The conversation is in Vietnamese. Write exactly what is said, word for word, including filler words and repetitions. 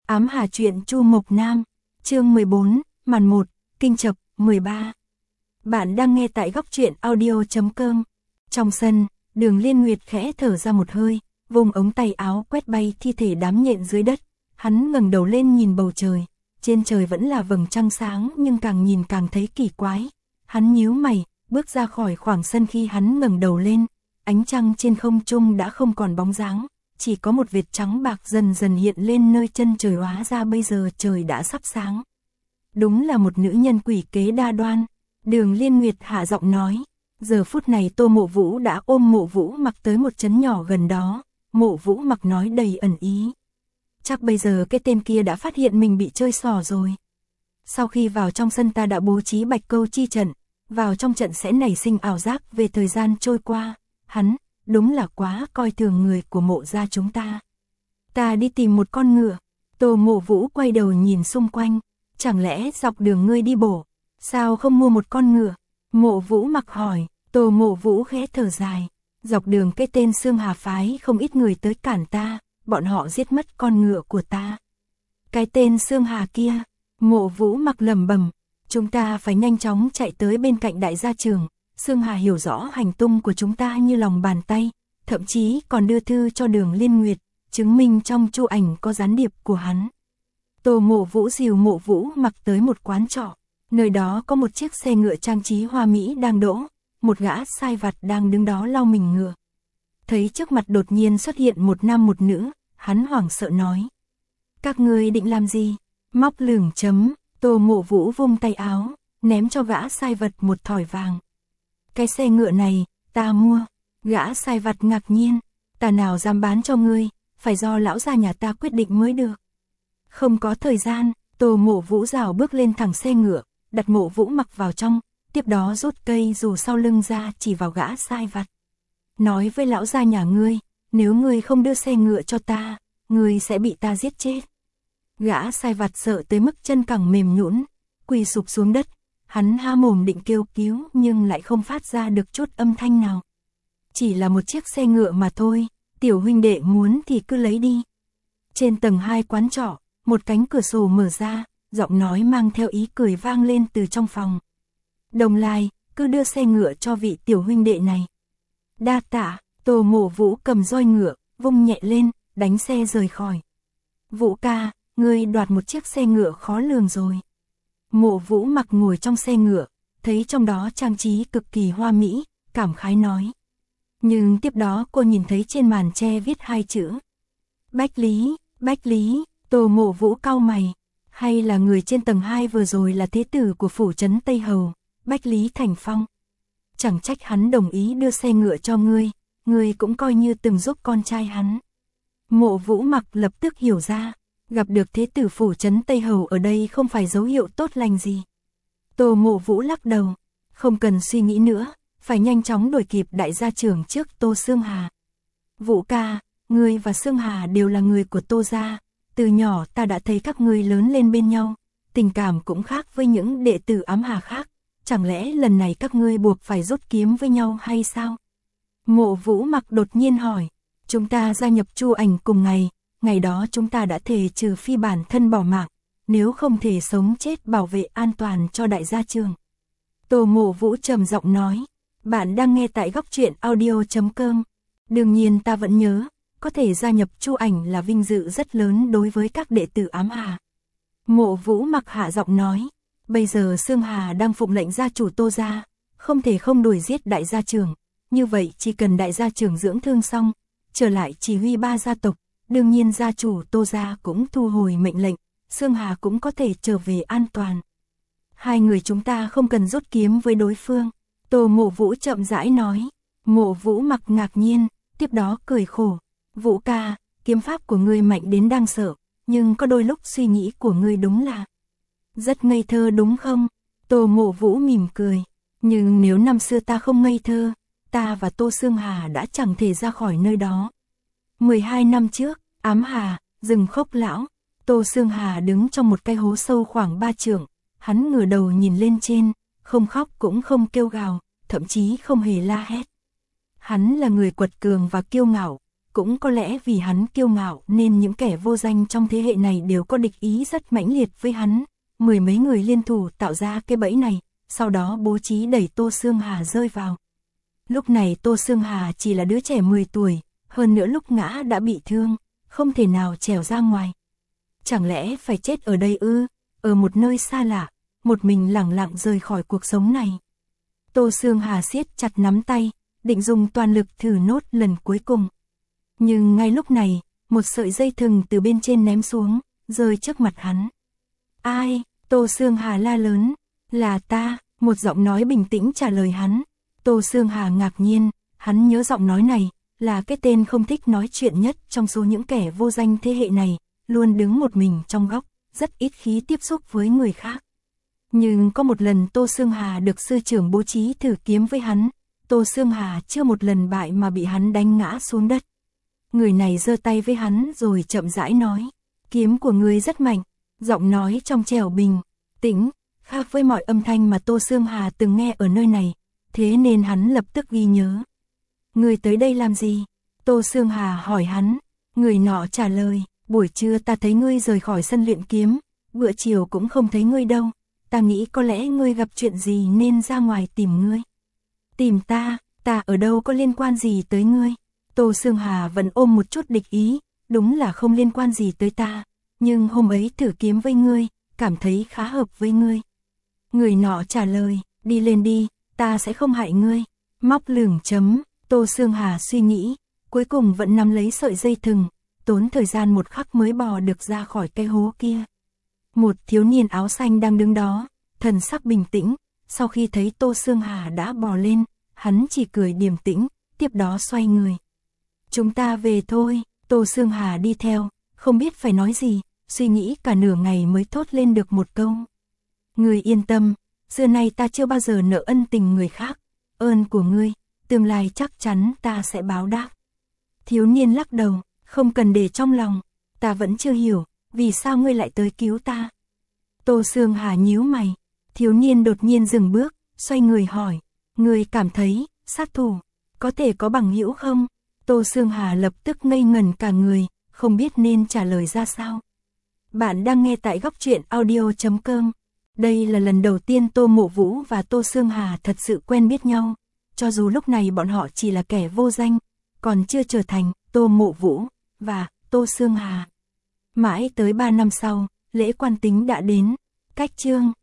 Ám Hà truyện Chu Mộc Nam, chương mười bốn, màn một, kinh chập, mười ba. Bạn đang nghe tại góc truyện audio chấm com. Trong sân, Đường Liên Nguyệt khẽ thở ra một hơi, vùng ống tay áo quét bay thi thể đám nhện dưới đất. Hắn ngẩng đầu lên nhìn bầu trời, trên trời vẫn là vầng trăng sáng nhưng càng nhìn càng thấy kỳ quái. Hắn nhíu mày, bước ra khỏi khoảng sân. Khi hắn ngẩng đầu lên, ánh trăng trên không trung đã không còn bóng dáng, chỉ có một vệt trắng bạc dần dần hiện lên nơi chân trời. Hóa ra bây giờ trời đã sắp sáng. Đúng là một nữ nhân quỷ kế đa đoan, Đường Liên Nguyệt hạ giọng nói. Giờ phút này Tô Mộ Vũ đã ôm Mộ Vũ Mặc tới một trấn nhỏ gần đó. Mộ Vũ Mặc nói đầy ẩn ý. Chắc bây giờ cái tên kia đã phát hiện mình bị chơi xỏ rồi. Sau khi vào trong sân ta đã bố trí bạch câu chi trận, vào trong trận sẽ nảy sinh ảo giác về thời gian trôi qua. Hắn, đúng là quá coi thường người của Mộ gia chúng ta. Ta đi tìm một con ngựa. Tô Mộ Vũ quay đầu nhìn xung quanh. Chẳng lẽ dọc đường ngươi đi bộ, sao không mua một con ngựa? Mộ Vũ Mặc hỏi. Tô Mộ Vũ khẽ thở dài. Dọc đường cái tên Xương Hà phái không ít người tới cản ta, bọn họ giết mất con ngựa của ta. Cái tên Xương Hà kia, Mộ Vũ Mặc lẩm bẩm, chúng ta phải nhanh chóng chạy tới bên cạnh đại gia trường. Xương Hà hiểu rõ hành tung của chúng ta như lòng bàn tay, thậm chí còn đưa thư cho Đường Liên Nguyệt, chứng minh trong chu ảnh có gián điệp của hắn. Tô Mộ Vũ dìu Mộ Vũ Mặc tới một quán trọ, nơi đó có một chiếc xe ngựa trang trí hoa mỹ đang đỗ, một gã sai vặt đang đứng đó lau mình ngựa. Thấy trước mặt đột nhiên xuất hiện một nam một nữ, hắn hoảng sợ nói. Các ngươi định làm gì? Móc lửng chấm, Tô Mộ Vũ vung tay áo, ném cho gã sai vật một thỏi vàng. Cái xe ngựa này, ta mua. Gã sai vặt ngạc nhiên, ta nào dám bán cho ngươi, phải do lão gia nhà ta quyết định mới được. Không có thời gian, Tô Mộ Vũ rảo bước lên thẳng xe ngựa, đặt Mộ Vũ Mặc vào trong, tiếp đó rút cây dù sau lưng ra chỉ vào gã sai vặt. Nói với lão gia nhà ngươi, nếu ngươi không đưa xe ngựa cho ta, ngươi sẽ bị ta giết chết. Gã sai vặt sợ tới mức chân cẳng mềm nhũn, quỳ sụp xuống đất, hắn há mồm định kêu cứu nhưng lại không phát ra được chút âm thanh nào. Chỉ là một chiếc xe ngựa mà thôi, tiểu huynh đệ muốn thì cứ lấy đi. Trên tầng hai quán trọ, một cánh cửa sổ mở ra, giọng nói mang theo ý cười vang lên từ trong phòng. Đồng Lai, cứ đưa xe ngựa cho vị tiểu huynh đệ này. Đa tạ. Tô Mộ Vũ cầm roi ngựa, vung nhẹ lên, đánh xe rời khỏi. Vũ ca, ngươi đoạt một chiếc xe ngựa khó lường rồi. Mộ Vũ Mặc ngồi trong xe ngựa, thấy trong đó trang trí cực kỳ hoa mỹ, cảm khái nói. Nhưng tiếp đó cô nhìn thấy trên màn tre viết hai chữ. Bách Lý, Bách Lý. Tô Mộ Vũ cau mày. Hay là người trên tầng hai vừa rồi là thế tử của phủ trấn Tây Hầu, Bách Lý Thành Phong. Chẳng trách hắn đồng ý đưa xe ngựa cho ngươi, ngươi cũng coi như từng giúp con trai hắn. Mộ Vũ Mặc lập tức hiểu ra, gặp được thế tử phủ trấn Tây Hầu ở đây không phải dấu hiệu tốt lành gì. Tô Mộ Vũ lắc đầu, không cần suy nghĩ nữa, phải nhanh chóng đuổi kịp đại gia trưởng trước Tô Xương Hà. Vũ ca, ngươi và Xương Hà đều là người của Tô gia, từ nhỏ ta đã thấy các ngươi lớn lên bên nhau, tình cảm cũng khác với những đệ tử Ám Hà khác, chẳng lẽ lần này các ngươi buộc phải rút kiếm với nhau hay sao? Mộ Vũ Mặc đột nhiên hỏi. Chúng ta gia nhập chu ảnh cùng ngày, ngày đó chúng ta đã thề trừ phi bản thân bỏ mạng, nếu không thể sống chết bảo vệ an toàn cho đại gia trường. Tô Mộ Vũ trầm giọng nói. Bạn đang nghe tại góc truyện audio chấm com. Đương nhiên ta vẫn nhớ, có thể gia nhập chu ảnh là vinh dự rất lớn đối với các đệ tử Ám Hà. Mộ Vũ Mặc hạ giọng nói. Bây giờ Xương Hà đang phụng lệnh gia chủ Tô gia, không thể không đuổi giết đại gia trưởng. Như vậy chỉ cần đại gia trưởng dưỡng thương xong, trở lại chỉ huy ba gia tộc, đương nhiên gia chủ Tô gia cũng thu hồi mệnh lệnh, Xương Hà cũng có thể trở về an toàn. Hai người chúng ta không cần rút kiếm với đối phương. Tô Mộ Vũ chậm rãi nói. Mộ Vũ Mặc ngạc nhiên, tiếp đó cười khổ. Vũ ca, kiếm pháp của ngươi mạnh đến đáng sợ, nhưng có đôi lúc suy nghĩ của ngươi đúng là rất ngây thơ đúng không? Tô Mộ Vũ mỉm cười. Nhưng nếu năm xưa ta không ngây thơ, ta và Tô Xương Hà đã chẳng thể ra khỏi nơi đó. mười hai năm trước, Ám Hà, rừng Khốc Lão, Tô Xương Hà đứng trong một cái hố sâu khoảng ba trượng, hắn ngửa đầu nhìn lên trên, không khóc cũng không kêu gào, thậm chí không hề la hét. Hắn là người quật cường và kiêu ngạo, cũng có lẽ vì hắn kiêu ngạo nên những kẻ vô danh trong thế hệ này đều có địch ý rất mãnh liệt với hắn. Mười mấy người liên thủ tạo ra cái bẫy này, sau đó bố trí đẩy Tô Sương Hà rơi vào. Lúc này Tô Sương Hà chỉ là đứa trẻ mười tuổi, hơn nữa lúc ngã đã bị thương, không thể nào trèo ra ngoài. Chẳng lẽ phải chết ở đây ư, ở một nơi xa lạ, một mình lẳng lặng rời khỏi cuộc sống này. Tô Sương Hà siết chặt nắm tay, định dùng toàn lực thử nốt lần cuối cùng. Nhưng ngay lúc này, một sợi dây thừng từ bên trên ném xuống, rơi trước mặt hắn. Ai? Tô Sương Hà la lớn. Là ta, một giọng nói bình tĩnh trả lời hắn. Tô Sương Hà ngạc nhiên, hắn nhớ giọng nói này, là cái tên không thích nói chuyện nhất trong số những kẻ vô danh thế hệ này, luôn đứng một mình trong góc, rất ít khi tiếp xúc với người khác. Nhưng có một lần Tô Sương Hà được sư trưởng bố trí thử kiếm với hắn, Tô Sương Hà chưa một lần bại mà bị hắn đánh ngã xuống đất. Người này giơ tay với hắn rồi chậm rãi nói, kiếm của ngươi rất mạnh, giọng nói trong trẻo bình, tĩnh, khác với mọi âm thanh mà Tô Sương Hà từng nghe ở nơi này, thế nên hắn lập tức ghi nhớ. Ngươi tới đây làm gì? Tô Sương Hà hỏi hắn, người nọ trả lời, buổi trưa ta thấy ngươi rời khỏi sân luyện kiếm, bữa chiều cũng không thấy ngươi đâu, ta nghĩ có lẽ ngươi gặp chuyện gì nên ra ngoài tìm ngươi. Tìm ta, ta ở đâu có liên quan gì tới ngươi? Tô Sương Hà vẫn ôm một chút địch ý, đúng là không liên quan gì tới ta, nhưng hôm ấy thử kiếm với ngươi, cảm thấy khá hợp với ngươi. Người nọ trả lời, đi lên đi, ta sẽ không hại ngươi. Móc lửng chấm, Tô Sương Hà suy nghĩ, cuối cùng vẫn nắm lấy sợi dây thừng, tốn thời gian một khắc mới bò được ra khỏi cái hố kia. Một thiếu niên áo xanh đang đứng đó, thần sắc bình tĩnh, sau khi thấy Tô Sương Hà đã bò lên, hắn chỉ cười điềm tĩnh, tiếp đó xoay người. Chúng ta về thôi, Tô Sương Hà đi theo, không biết phải nói gì, suy nghĩ cả nửa ngày mới thốt lên được một câu. Ngươi yên tâm, xưa nay ta chưa bao giờ nợ ân tình người khác, ơn của ngươi, tương lai chắc chắn ta sẽ báo đáp. Thiếu niên lắc đầu, không cần để trong lòng, ta vẫn chưa hiểu, vì sao ngươi lại tới cứu ta. Tô Sương Hà nhíu mày, thiếu niên đột nhiên dừng bước, xoay người hỏi, ngươi cảm thấy, sát thủ, có thể có bằng hữu không? Tô Sương Hà lập tức ngây ngẩn cả người, không biết nên trả lời ra sao. Bạn đang nghe tại góc truyện audio chấm com. Đây là lần đầu tiên Tô Mộ Vũ và Tô Sương Hà thật sự quen biết nhau, cho dù lúc này bọn họ chỉ là kẻ vô danh, còn chưa trở thành Tô Mộ Vũ và Tô Sương Hà. Mãi tới ba năm sau, lễ quan tính đã đến, cách chương